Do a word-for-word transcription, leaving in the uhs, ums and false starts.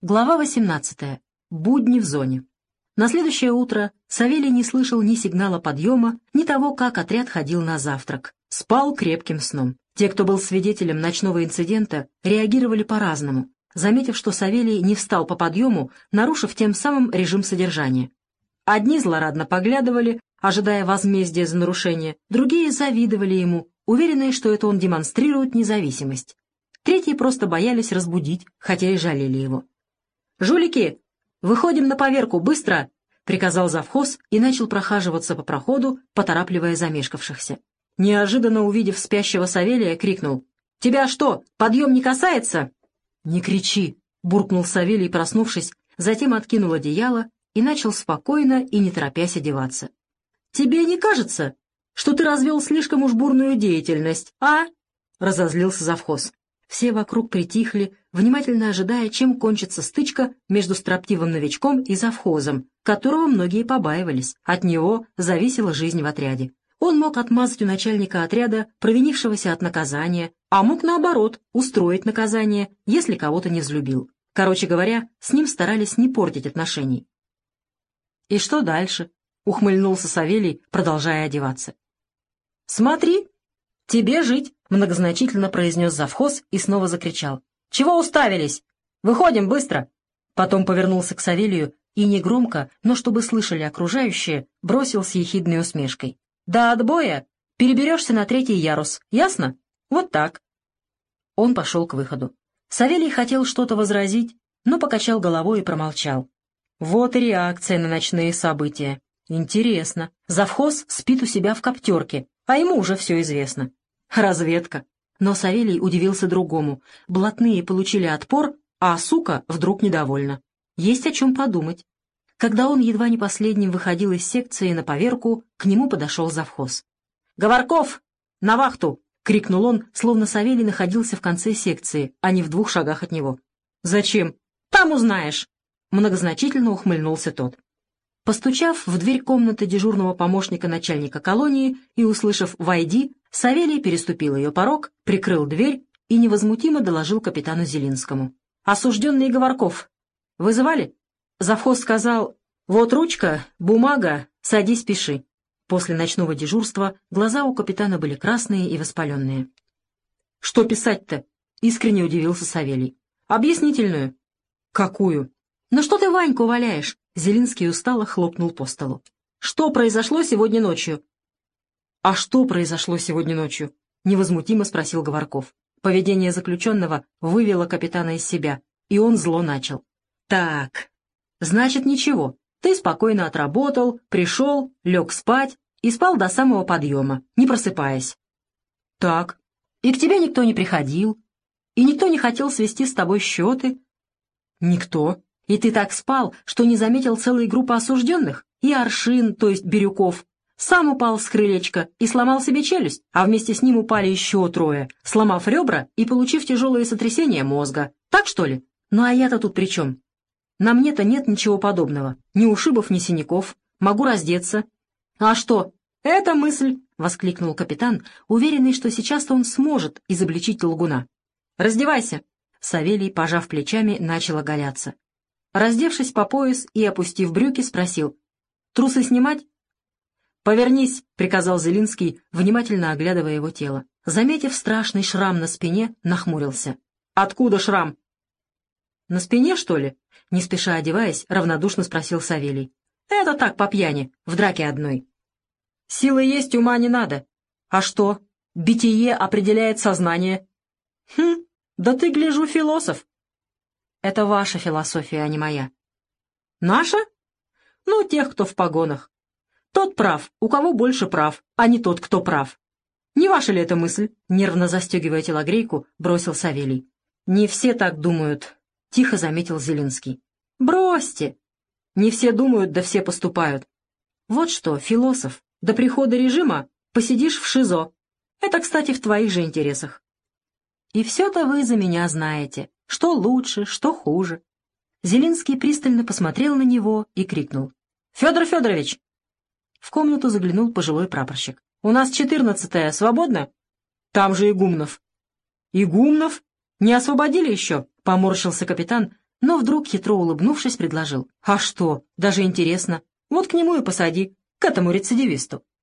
Глава восемнадцатая. Будни в зоне. На следующее утро Савелий не слышал ни сигнала подъема, ни того, как отряд ходил на завтрак. Спал крепким сном. Те, кто был свидетелем ночного инцидента, реагировали по-разному, заметив, что Савелий не встал по подъему, нарушив тем самым режим содержания. Одни злорадно поглядывали, ожидая возмездия за нарушение, другие завидовали ему, уверенные, что это он демонстрирует независимость. Третьи просто боялись разбудить, хотя и жалели его. «Жулики, выходим на поверку, быстро!» — приказал завхоз и начал прохаживаться по проходу, поторапливая замешкавшихся. Неожиданно увидев спящего Савелия, крикнул: «Тебя что, подъем не касается?» «Не кричи!» — буркнул Савелий, проснувшись, затем откинул одеяло и начал спокойно и не торопясь одеваться. «Тебе не кажется, что ты развел слишком уж бурную деятельность, а?» — разозлился завхоз. Все вокруг притихли, внимательно ожидая, чем кончится стычка между строптивым новичком и завхозом, которого многие побаивались. От него зависела жизнь в отряде. Он мог отмазать у начальника отряда, провинившегося от наказания, а мог, наоборот, устроить наказание, если кого-то не взлюбил. Короче говоря, с ним старались не портить отношений. «И что дальше?» — ухмыльнулся Савелий, продолжая одеваться. «Смотри, тебе жить!» — многозначительно произнес завхоз и снова закричал: «Чего уставились? Выходим быстро!» Потом повернулся к Савелию и негромко, но чтобы слышали окружающие, бросил с ехидной усмешкой: «До отбоя переберешься на третий ярус, ясно? Вот так!» Он пошел к выходу. Савелий хотел что-то возразить, но покачал головой и промолчал. Вот и реакция на ночные события. Интересно, завхоз спит у себя в коптерке, а ему уже все известно. Разведка. Но Савелий удивился другому. Блатные получили отпор, а сука вдруг недовольна. Есть о чем подумать. Когда он едва не последним выходил из секции на поверку, к нему подошел завхоз. «Говорков! На вахту!» — крикнул он, словно Савелий находился в конце секции, а не в двух шагах от него. «Зачем? Там узнаешь!» — многозначительно ухмыльнулся тот. Постучав в дверь комнаты дежурного помощника начальника колонии и услышав «Войди», Савелий переступил ее порог, прикрыл дверь и невозмутимо доложил капитану Зелинскому. «Осужденный Говорков. Вызывали?» Завхоз сказал: «Вот ручка, бумага, садись, пиши». После ночного дежурства глаза у капитана были красные и воспаленные. «Что писать-то?» — искренне удивился Савелий. «Объяснительную». «Какую?» «Ну что ты Ваньку валяешь?» Зелинский устало хлопнул по столу. «Что произошло сегодня ночью?» «А что произошло сегодня ночью?» — невозмутимо спросил Говорков. Поведение заключенного вывело капитана из себя, и он зло начал. «Так, значит, ничего. Ты спокойно отработал, пришел, лег спать и спал до самого подъема, не просыпаясь». «Так. И к тебе никто не приходил? И никто не хотел свести с тобой счеты?» «Никто. И ты так спал, что не заметил целой группы осужденных? И Аршин, то есть Бирюков, сам упал с крылечка и сломал себе челюсть, а вместе с ним упали еще трое, сломав ребра и получив тяжелые сотрясения мозга. Так что ли? Ну а я-то тут при чем? На мне-то нет ничего подобного. Ни ушибов, ни синяков. Могу раздеться». «А что? Это мысль!» — воскликнул капитан, уверенный, что сейчас-то он сможет изобличить лгуна. «Раздевайся!» Савелий, пожав плечами, начал оголяться. Раздевшись по пояс и опустив брюки, спросил: «Трусы снимать?» «Повернись», — приказал Зелинский, внимательно оглядывая его тело. Заметив страшный шрам на спине, нахмурился. «Откуда шрам?» «На спине, что ли?» — не спеша одеваясь, равнодушно спросил Савелий. «Это так, по пьяни, в драке одной». «Силы есть, ума не надо. А что, битие определяет сознание?» «Хм, да ты, гляжу, философ». «Это ваша философия, а не моя». «Наша? Ну, тех, кто в погонах. Тот прав, у кого больше прав, а не тот, кто прав. Не ваша ли эта мысль?» Нервно застегивая телогрейку, бросил Савелий. «Не все так думают», — тихо заметил Зелинский. «Бросьте! Не все думают, да все поступают. Вот что, философ, до прихода режима посидишь в ШИЗО. Это, кстати, в твоих же интересах. И все-то вы за меня знаете. Что лучше, что хуже». Зелинский пристально посмотрел на него и крикнул: «Федор Федорович!» В комнату заглянул пожилой прапорщик. «У нас четырнадцатая, свободно?» «Там же Игумнов». «Игумнов? Не освободили еще?» — поморщился капитан, но вдруг, хитро улыбнувшись, предложил. «А что? Даже интересно. Вот к нему и посади, к этому рецидивисту».